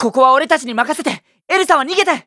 ここは俺たちに任せて。エルサは逃げて。